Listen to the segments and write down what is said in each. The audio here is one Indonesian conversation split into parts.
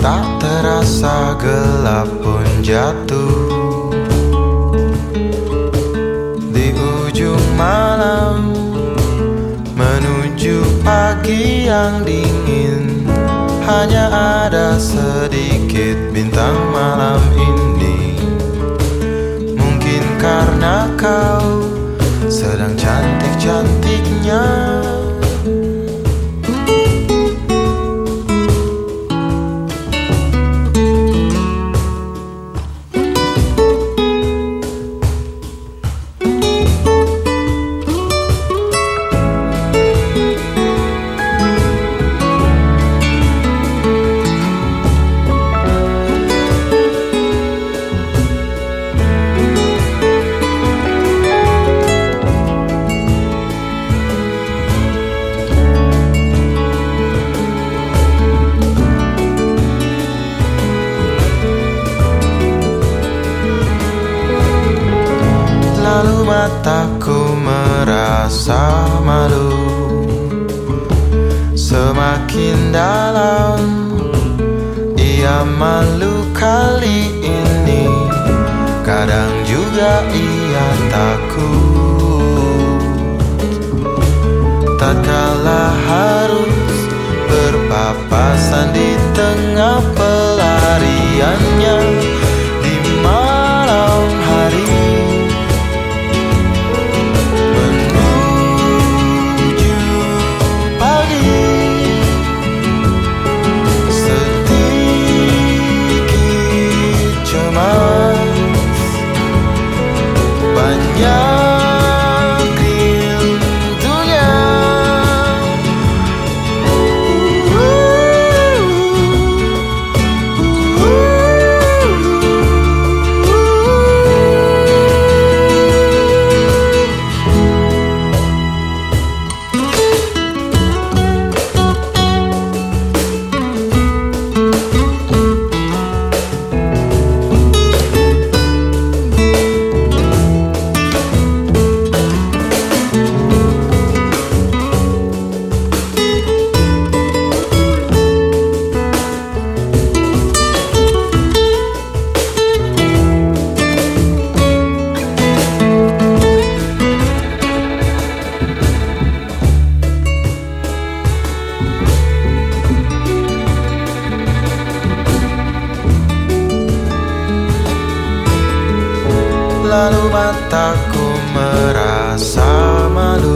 Tak terasa gelap pun jatuh di ujung malam, menuju pagi yang dingin. Hanya ada sedikit bintang malam ini. Mungkin karena kau sedang cantik-cantiknya. Lalu mataku merasa malu, semakin dalam ia malu kali ini. Kadang juga ia takut, tatkala harus berpapasan di tengah pelariannya di malam hari. Lalu mataku merasa malu,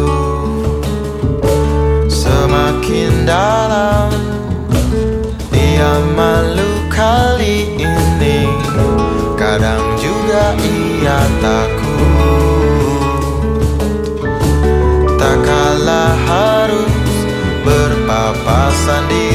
semakin dalam ia malu kali ini. Kadang juga ia takut, tak kalah harus berpapasan di